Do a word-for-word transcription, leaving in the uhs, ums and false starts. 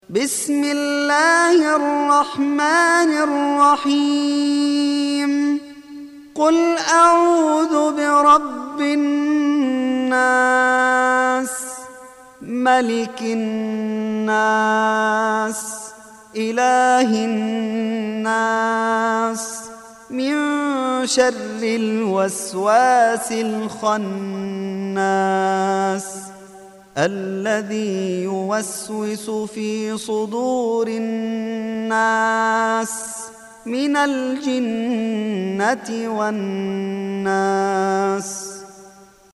بسم الله الرحمن الرحيم قل أعوذ برب الناس ملك الناس إله الناس من شر الوسواس الخناس الذي يوسوس في صدور الناس من الجنة والناس.